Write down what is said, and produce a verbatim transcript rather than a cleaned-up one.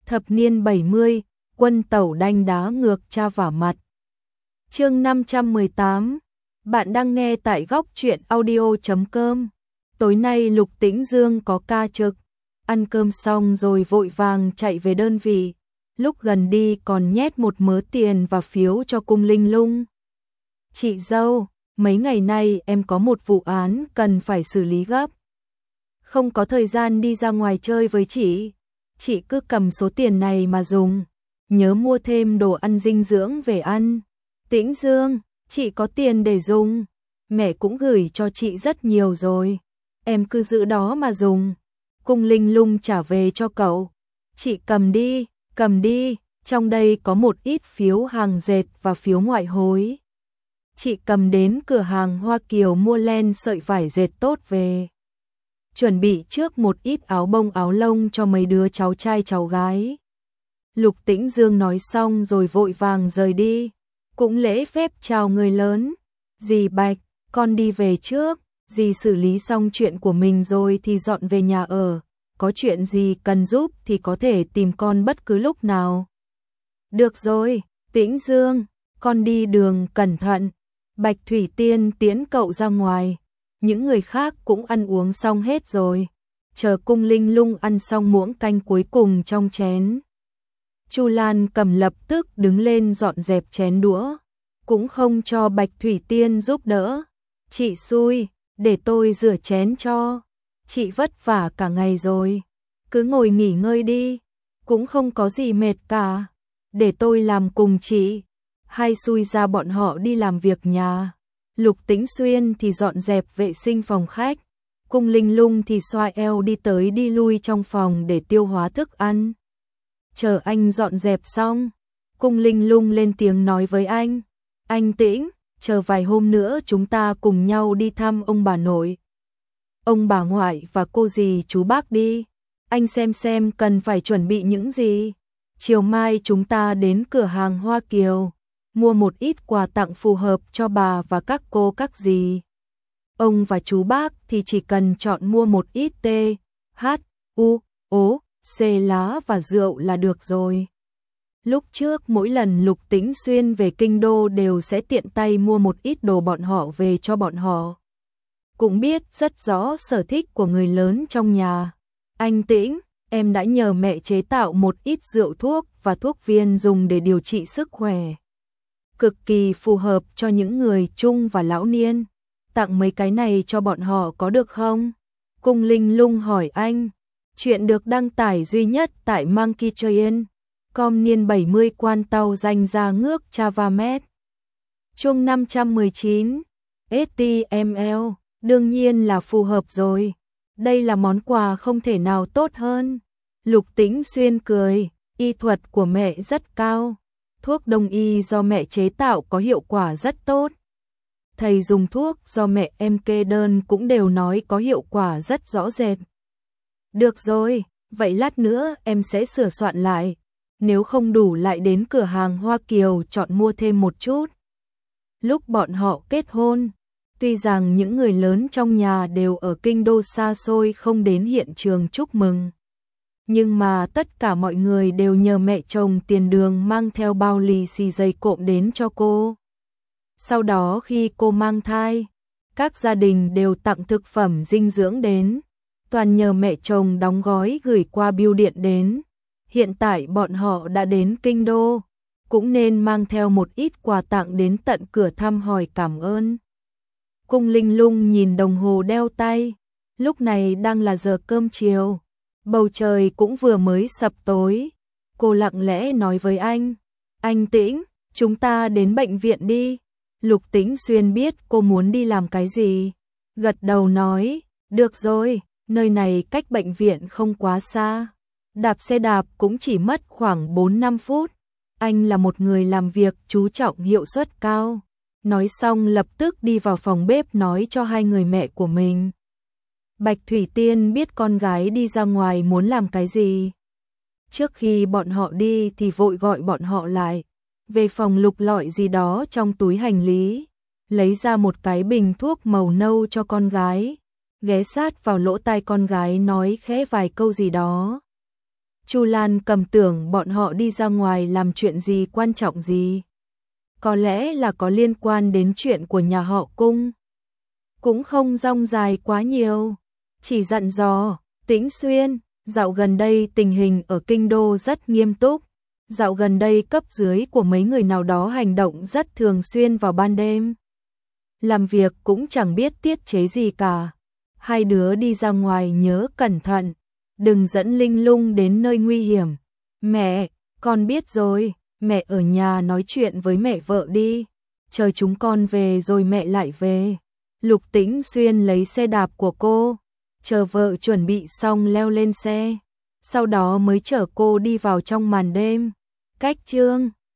Thập niên bảy mươi, quân tẩu đanh đá ngược cha vả mặt. Chương năm trăm mười tám. Bạn đang nghe tại góc truyện audio chấm com. Tối nay Lục Tĩnh Dương có ca trực, ăn cơm xong rồi vội vàng chạy về đơn vị, lúc gần đi còn nhét một mớ tiền và phiếu cho Cung Linh Lung. Chị dâu, mấy ngày nay em có một vụ án cần phải xử lý gấp. Không có thời gian đi ra ngoài chơi với chị. Chị cứ cầm số tiền này mà dùng, nhớ mua thêm đồ ăn dinh dưỡng về ăn. Tĩnh Dương, chị có tiền để dùng, mẹ cũng gửi cho chị rất nhiều rồi, em cứ giữ đó mà dùng. Cung Linh Lung trả về cho cậu. Chị cầm đi, cầm đi, trong đây có một ít phiếu hàng dệt và phiếu ngoại hối. Chị cầm đến cửa hàng Hoa Kiều mua len sợi vải dệt tốt về. Chuẩn bị trước một ít áo bông áo lông cho mấy đứa cháu trai cháu gái. Lục Tĩnh Dương nói xong rồi vội vàng rời đi, cũng lễ phép chào người lớn. Dì Bạch, con đi về trước, dì xử lý xong chuyện của mình rồi thì dọn về nhà ở, có chuyện gì cần giúp thì có thể tìm con bất cứ lúc nào. Được rồi, Tĩnh Dương, con đi đường cẩn thận. Bạch Thủy Tiên tiễn cậu ra ngoài. Những người khác cũng ăn uống xong hết rồi, chờ Cung Linh Lung ăn xong muỗng canh cuối cùng trong chén. Chu Lan cầm lập tức đứng lên dọn dẹp chén đũa, cũng không cho Bạch Thủy Tiên giúp đỡ. Chị xui, để tôi rửa chén cho. Chị vất vả cả ngày rồi, cứ ngồi nghỉ ngơi đi, cũng không có gì mệt cả. Để tôi làm cùng chị. Hay xui ra bọn họ đi làm việc nhà. Lục Tĩnh Xuyên thì dọn dẹp vệ sinh phòng khách, Cung Linh Lung thì xoa eo đi tới đi lui trong phòng để tiêu hóa thức ăn. Chờ anh dọn dẹp xong, Cung Linh Lung lên tiếng nói với anh, anh Tĩnh, chờ vài hôm nữa chúng ta cùng nhau đi thăm ông bà nội, ông bà ngoại và cô dì chú bác đi, anh xem xem cần phải chuẩn bị những gì. Chiều mai chúng ta đến cửa hàng Hoa Kiều, mua một ít quà tặng phù hợp cho bà và các cô các dì. Ông và chú bác thì chỉ cần chọn mua một ít T, H, U, O, C lá và rượu là được rồi. Lúc trước mỗi lần Lục Tĩnh Xuyên về kinh đô đều sẽ tiện tay mua một ít đồ bọn họ về cho bọn họ. Cũng biết rất rõ sở thích của người lớn trong nhà. Anh Tĩnh, em đã nhờ mẹ chế tạo một ít rượu thuốc và thuốc viên dùng để điều trị sức khỏe. Cực kỳ phù hợp cho những người trung và lão niên. Tặng mấy cái này cho bọn họ có được không? Cung Linh Lung hỏi anh. Chuyện được đăng tải duy nhất tại Monkey Train. Com niên bảy mươi quan tàu danh ra ngước Chavamet. Chương năm trăm mười chín. ét tê em lờ. Đương nhiên là phù hợp rồi. Đây là món quà không thể nào tốt hơn. Lục Tĩnh Xuyên cười. Y thuật của mẹ rất cao. Thuốc đông y do mẹ chế tạo có hiệu quả rất tốt. Thầy dùng thuốc do mẹ em kê đơn cũng đều nói có hiệu quả rất rõ rệt. Được rồi, vậy lát nữa em sẽ sửa soạn lại. Nếu không đủ lại đến cửa hàng Hoa Kiều chọn mua thêm một chút. Lúc bọn họ kết hôn, tuy rằng những người lớn trong nhà đều ở kinh đô xa xôi không đến hiện trường chúc mừng. Nhưng mà tất cả mọi người đều nhờ mẹ chồng tiền đường mang theo bao lì xì dày cộm đến cho cô. Sau đó khi cô mang thai, các gia đình đều tặng thực phẩm dinh dưỡng đến. Toàn nhờ mẹ chồng đóng gói gửi qua bưu điện đến. Hiện tại bọn họ đã đến kinh đô, cũng nên mang theo một ít quà tặng đến tận cửa thăm hỏi cảm ơn. Cung Linh Lung nhìn đồng hồ đeo tay, lúc này đang là giờ cơm chiều. Bầu trời cũng vừa mới sập tối. Cô lặng lẽ nói với anh, anh Tĩnh, chúng ta đến bệnh viện đi. Lục Tĩnh Xuyên biết cô muốn đi làm cái gì, gật đầu nói, được rồi, nơi này cách bệnh viện không quá xa. Đạp xe đạp cũng chỉ mất khoảng bốn năm phút. Anh là một người làm việc chú trọng hiệu suất cao. Nói xong lập tức đi vào phòng bếp nói cho hai người mẹ của mình. Bạch Thủy Tiên biết con gái đi ra ngoài muốn làm cái gì. Trước khi bọn họ đi thì vội gọi bọn họ lại. Về phòng lục lọi gì đó trong túi hành lý. Lấy ra một cái bình thuốc màu nâu cho con gái. Ghé sát vào lỗ tai con gái nói khẽ vài câu gì đó. Chu Lan cầm tưởng bọn họ đi ra ngoài làm chuyện gì quan trọng gì. Có lẽ là có liên quan đến chuyện của nhà họ Cung. Cũng không rong dài quá nhiều, chỉ dặn dò, Tĩnh Xuyên, dạo gần đây tình hình ở kinh đô rất nghiêm túc. Dạo gần đây cấp dưới của mấy người nào đó hành động rất thường xuyên vào ban đêm. Làm việc cũng chẳng biết tiết chế gì cả. Hai đứa đi ra ngoài nhớ cẩn thận, đừng dẫn Linh Lung đến nơi nguy hiểm. Mẹ, con biết rồi, mẹ ở nhà nói chuyện với mẹ vợ đi. Chờ chúng con về rồi mẹ lại về. Lục Tĩnh Xuyên lấy xe đạp của cô, chờ vợ chuẩn bị xong leo lên xe, sau đó mới chở cô đi vào trong màn đêm. Cách chương